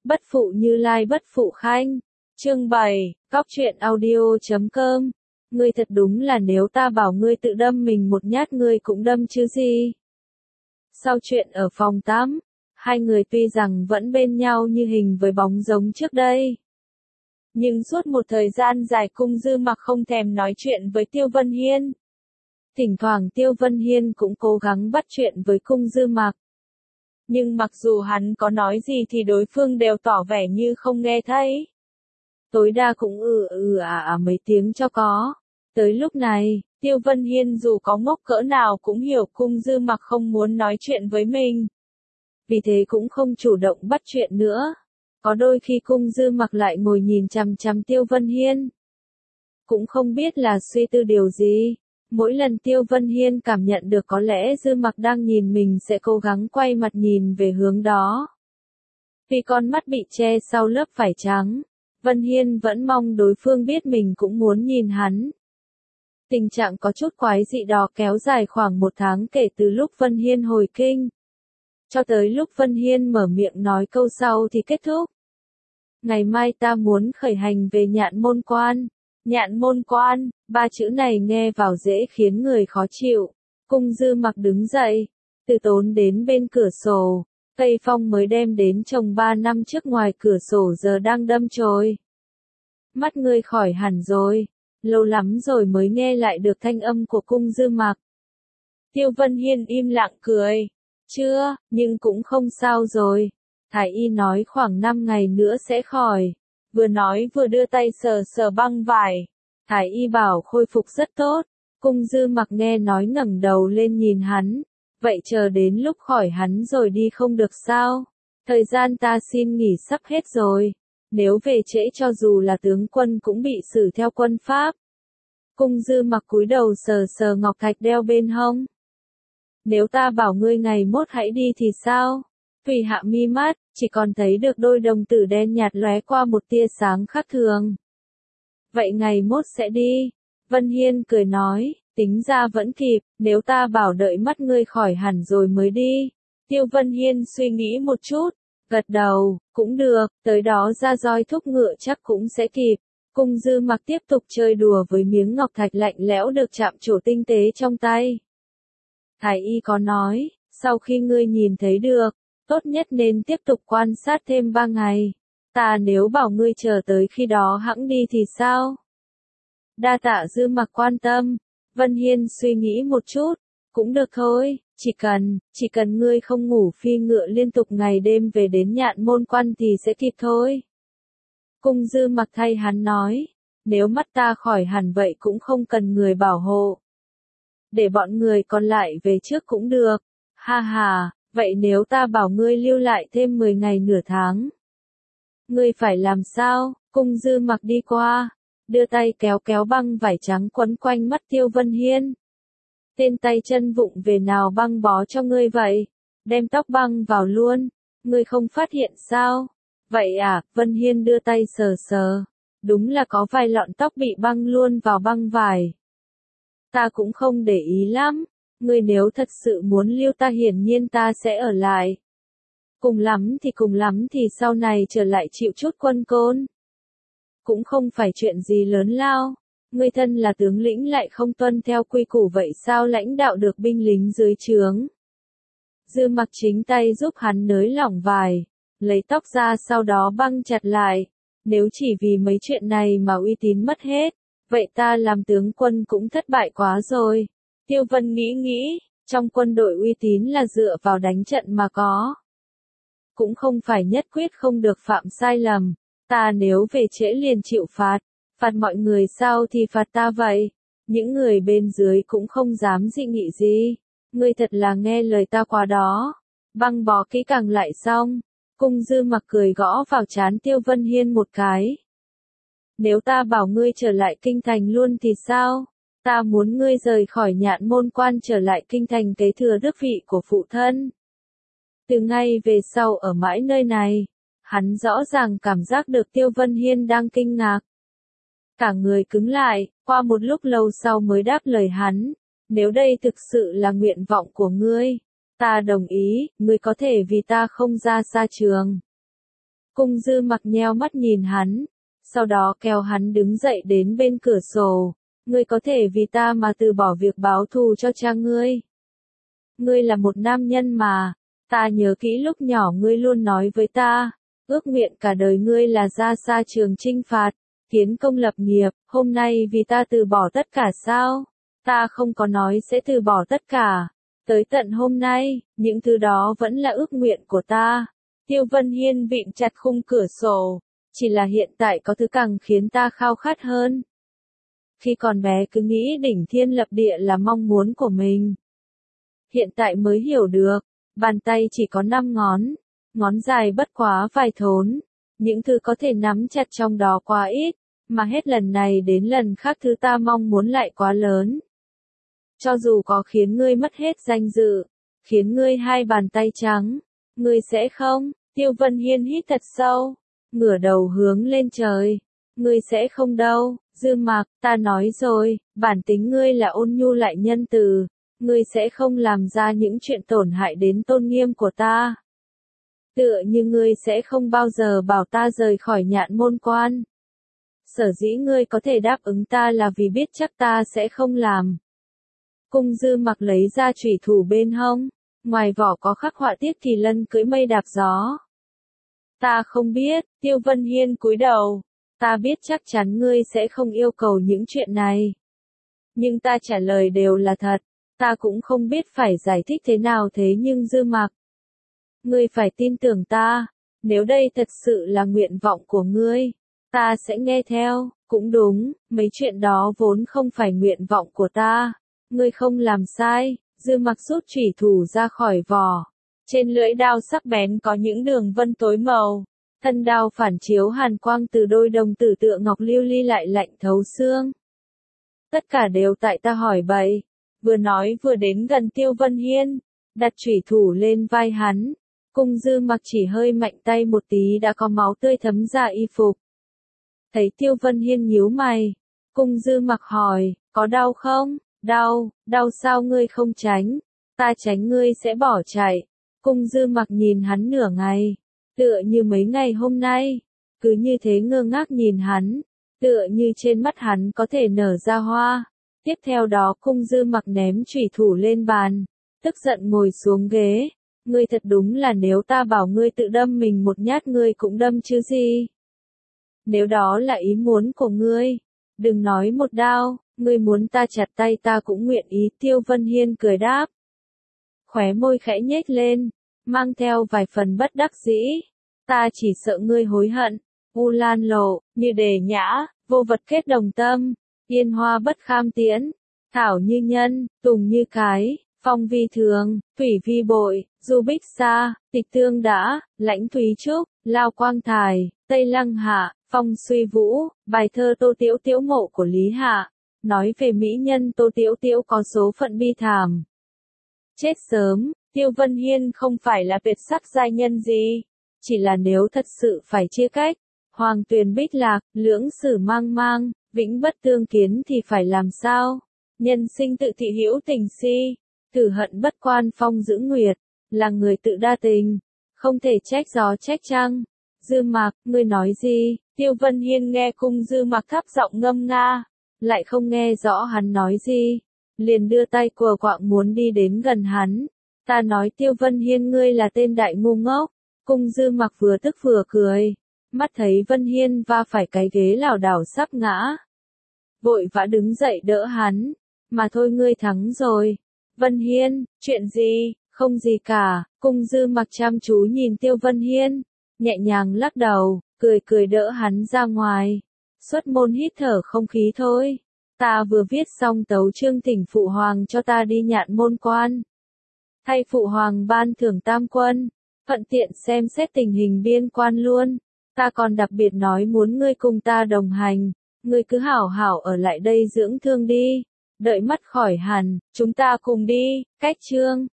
Bất phụ Như Lai bất phụ Khanh. Chương 7, Cóc truyện audio.com. Ngươi thật đúng là nếu ta bảo ngươi tự đâm mình một nhát ngươi cũng đâm chứ gì. Sau chuyện ở phòng tắm, hai người tuy rằng vẫn bên nhau như hình với bóng giống trước đây. Nhưng suốt một thời gian dài Cung Dư Mặc không thèm nói chuyện với Tiêu Vân Hiên. Thỉnh thoảng Tiêu Vân Hiên cũng cố gắng bắt chuyện với Cung Dư Mặc. Nhưng mặc dù hắn có nói gì thì đối phương đều tỏ vẻ như không nghe thấy. Tối đa cũng mấy tiếng cho có. Tới lúc này, Tiêu Vân Hiên dù có ngốc cỡ nào cũng hiểu Cung Dư Mặc không muốn nói chuyện với mình. Vì thế cũng không chủ động bắt chuyện nữa. Có đôi khi Cung Dư Mặc lại ngồi nhìn chằm chằm Tiêu Vân Hiên. Cũng không biết là suy tư điều gì. Mỗi lần Tiêu Vân Hiên cảm nhận được có lẽ Dư Mặc đang nhìn mình sẽ cố gắng quay mặt nhìn về hướng đó. Vì con mắt bị che sau lớp vải trắng, Vân Hiên vẫn mong đối phương biết mình cũng muốn nhìn hắn. Tình trạng có chút quái dị đó kéo dài khoảng 1 tháng kể từ lúc Vân Hiên hồi kinh. Cho tới lúc Vân Hiên mở miệng nói câu sau thì kết thúc. Ngày mai ta muốn khởi hành về Nhạn Môn Quan. Nhạn Môn Quan, 3 chữ này nghe vào dễ khiến người khó chịu. Cung Dư Mặc đứng dậy, từ tốn đến bên cửa sổ. Cây phong mới đem đến trồng 3 năm trước ngoài cửa sổ giờ đang đâm chồi. Mắt ngươi khỏi hẳn rồi, lâu lắm rồi mới nghe lại được thanh âm của Cung Dư Mặc. Tiêu Vân Hiên im lặng cười. Chưa, nhưng cũng không sao rồi. Thái y nói khoảng 5 ngày nữa sẽ khỏi. Vừa nói vừa đưa tay sờ sờ băng vải. Thái y bảo khôi phục rất tốt. Cung Dư Mặc nghe nói ngẩng đầu lên nhìn hắn. Vậy chờ đến lúc khỏi hắn rồi đi không được sao? Thời gian ta xin nghỉ sắp hết rồi. Nếu về trễ cho dù là tướng quân cũng bị xử theo quân pháp. Cung Dư Mặc cúi đầu sờ sờ ngọc thạch đeo bên hông. Nếu ta bảo ngươi ngày mốt hãy đi thì sao? Thủy hạ mi mắt, chỉ còn thấy được đôi đồng tử đen nhạt lóe qua một tia sáng khác thường. Vậy ngày mốt sẽ đi. Vân Hiên cười nói, tính ra vẫn kịp, nếu ta bảo đợi mắt ngươi khỏi hẳn rồi mới đi. Tiêu Vân Hiên suy nghĩ một chút, gật đầu, cũng được, tới đó ra roi thúc ngựa chắc cũng sẽ kịp. Cung Dư Mặc tiếp tục chơi đùa với miếng ngọc thạch lạnh lẽo được chạm trổ tinh tế trong tay. Thái y có nói, sau khi ngươi nhìn thấy được, tốt nhất nên tiếp tục quan sát thêm 3 ngày. Ta nếu bảo ngươi chờ tới khi đó hẵng đi thì sao? Đa tạ Dư Mặc quan tâm. Vân Hiên suy nghĩ một chút, cũng được thôi, chỉ cần ngươi không ngủ phi ngựa liên tục ngày đêm về đến Nhạn Môn Quan thì sẽ kịp thôi. Cung Dư Mặc thay hắn nói, nếu mắt ta khỏi hẳn vậy cũng không cần người bảo hộ. Để bọn người còn lại về trước cũng được. Ha ha, vậy nếu ta bảo ngươi lưu lại thêm 10 ngày nửa tháng. Ngươi phải làm sao? Cung Dư Mặc đi qua, đưa tay kéo kéo băng vải trắng quấn quanh mắt Tiêu Vân Hiên. Tên tay chân vụng về nào băng bó cho ngươi vậy? Đem tóc băng vào luôn, ngươi không phát hiện sao? Vậy à, Vân Hiên đưa tay sờ sờ. Đúng là có vài lọn tóc bị băng luôn vào băng vải. Ta cũng không để ý lắm, ngươi nếu thật sự muốn lưu ta hiển nhiên ta sẽ ở lại. Cùng lắm thì sau này trở lại chịu chút quân côn. Cũng không phải chuyện gì lớn lao, ngươi thân là tướng lĩnh lại không tuân theo quy củ vậy sao lãnh đạo được binh lính dưới trướng. Dư Mặc chính tay giúp hắn nới lỏng vải, lấy tóc ra sau đó băng chặt lại. Nếu chỉ vì mấy chuyện này mà uy tín mất hết, vậy ta làm tướng quân cũng thất bại quá rồi. Tiêu Vân nghĩ, trong quân đội uy tín là dựa vào đánh trận mà có. Cũng không phải nhất quyết không được phạm sai lầm. Ta nếu về trễ liền chịu phạt mọi người sao thì phạt ta vậy. Những người bên dưới cũng không dám dị nghị gì. Ngươi thật là nghe lời ta quá đó. Băng bó kỹ càng lại xong. Cung Dư Mặc cười gõ vào trán Tiêu Vân Hiên một cái. Nếu ta bảo ngươi trở lại kinh thành luôn thì sao? Ta muốn ngươi rời khỏi Nhạn Môn Quan trở lại kinh thành kế thừa đức vị của phụ thân. Từ ngay về sau ở mãi nơi này, hắn rõ ràng cảm giác được Tiêu Vân Hiên đang kinh ngạc. Cả người cứng lại, qua một lúc lâu sau mới đáp lời hắn. Nếu đây thực sự là nguyện vọng của ngươi, ta đồng ý, ngươi có thể vì ta không ra xa trường. Cung Dư Mặc nheo mắt nhìn hắn, sau đó kéo hắn đứng dậy đến bên cửa sổ. Ngươi có thể vì ta mà từ bỏ việc báo thù cho cha ngươi. Ngươi là một nam nhân mà, ta nhớ kỹ lúc nhỏ ngươi luôn nói với ta, ước nguyện cả đời ngươi là ra xa trường chinh phạt, kiến công lập nghiệp, hôm nay vì ta từ bỏ tất cả sao? Ta không có nói sẽ từ bỏ tất cả. Tới tận hôm nay, những thứ đó vẫn là ước nguyện của ta. Tiêu Vân Hiên vịn chặt khung cửa sổ, chỉ là hiện tại có thứ càng khiến ta khao khát hơn. Khi còn bé cứ nghĩ đỉnh thiên lập địa là mong muốn của mình. Hiện tại mới hiểu được, bàn tay chỉ có 5 ngón, ngón dài bất quá vài thốn. Những thứ có thể nắm chặt trong đó quá ít, mà hết lần này đến lần khác thứ ta mong muốn lại quá lớn. Cho dù có khiến ngươi mất hết danh dự, khiến ngươi 2 bàn tay trắng, ngươi sẽ không? Tiêu Vân Hiên hít thật sâu, ngửa đầu hướng lên trời. Ngươi sẽ không đâu, Dư Mặc, ta nói rồi, bản tính ngươi là ôn nhu lại nhân từ, ngươi sẽ không làm ra những chuyện tổn hại đến tôn nghiêm của ta. Tựa như ngươi sẽ không bao giờ bảo ta rời khỏi Nhạn Môn Quan. Sở dĩ ngươi có thể đáp ứng ta là vì biết chắc ta sẽ không làm. Cung Dư Mặc lấy ra chủy thủ bên hông, ngoài vỏ có khắc họa Tiết Kỳ Lân cưỡi mây đạp gió. Ta không biết, Tiêu Vân Hiên cúi đầu. Ta biết chắc chắn ngươi sẽ không yêu cầu những chuyện này. Nhưng ta trả lời đều là thật, ta cũng không biết phải giải thích thế nào thế nhưng Dư Mặc. Ngươi phải tin tưởng ta, nếu đây thật sự là nguyện vọng của ngươi, ta sẽ nghe theo, cũng đúng, mấy chuyện đó vốn không phải nguyện vọng của ta. Ngươi không làm sai, Dư Mặc rút chủy thủ ra khỏi vỏ. Trên lưỡi đao sắc bén có những đường vân tối màu. Thân đao phản chiếu hàn quang từ đôi đồng tử tựa ngọc lưu ly lại lạnh thấu xương. Tất cả đều tại ta hỏi bậy. Vừa nói vừa đến gần Tiêu Vân Hiên, đặt chủy thủ lên vai hắn. Cung Dư Mặc chỉ hơi mạnh tay một tí đã có máu tươi thấm ra y phục. Thấy Tiêu Vân Hiên nhíu mày, Cung Dư Mặc hỏi, có đau không? Đau, đau sao ngươi không tránh? Ta tránh ngươi sẽ bỏ chạy. Cung Dư Mặc nhìn hắn nửa ngày. Tựa như mấy ngày hôm nay, cứ như thế ngơ ngác nhìn hắn, tựa như trên mắt hắn có thể nở ra hoa. Tiếp theo đó Cung Dư Mặc ném chủy thủ lên bàn, tức giận ngồi xuống ghế. Ngươi thật đúng là nếu ta bảo ngươi tự đâm mình một nhát ngươi cũng đâm chứ gì. Nếu đó là ý muốn của ngươi, đừng nói một đao, ngươi muốn ta chặt tay ta cũng nguyện ý. Tiêu Vân Hiên cười đáp. Khóe môi khẽ nhếch lên, mang theo vài phần bất đắc dĩ. Ta chỉ sợ ngươi hối hận. U Lan Lộ, như đề nhã, vô vật kết đồng tâm, yên hoa bất kham tiễn, thảo như nhân, tùng như cái, phong vi thường, thủy vi bội, du bích sa, tịch tương đã, lãnh thúy trúc, lao quang thài, tây lăng hạ, phong suy vũ. Bài thơ Tô Tiễu Tiễu mộ của Lý Hạ, nói về mỹ nhân Tô Tiễu Tiễu có số phận bi thảm. Chết sớm. Tiêu Vân Hiên không phải là tuyệt sắc giai nhân gì, chỉ là nếu thật sự phải chia cách, hoàng tuyền bích lạc, lưỡng sử mang mang, vĩnh bất tương kiến thì phải làm sao? Nhân sinh tự thị hữu tình si, cử hận bất quan phong giữ nguyệt, là người tự đa tình, không thể trách gió trách trăng. Dư Mặc, ngươi nói gì? Tiêu Vân Hiên nghe Cung Dư Mặc thấp giọng ngâm nga, lại không nghe rõ hắn nói gì, liền đưa tay quờ quạng muốn đi đến gần hắn. Ta nói Tiêu Vân Hiên ngươi là tên đại ngu ngốc. Cung Dư Mặc vừa tức vừa cười, mắt thấy Vân Hiên va phải cái ghế lảo đảo sắp ngã. Vội vã đứng dậy đỡ hắn, mà thôi ngươi thắng rồi. Vân Hiên, chuyện gì? Không gì cả. Cung Dư Mặc chăm chú nhìn Tiêu Vân Hiên, nhẹ nhàng lắc đầu, cười cười đỡ hắn ra ngoài. Xuất môn hít thở không khí thôi. Ta vừa viết xong tấu chương thỉnh Phụ Hoàng cho ta đi Nhạn Môn Quan. Thay Phụ Hoàng ban thưởng tam quân, thuận tiện xem xét tình hình biên quan luôn. Ta còn đặc biệt nói muốn ngươi cùng ta đồng hành, ngươi cứ hảo hảo ở lại đây dưỡng thương đi, đợi mắt khỏi hẳn, chúng ta cùng đi. Cách chương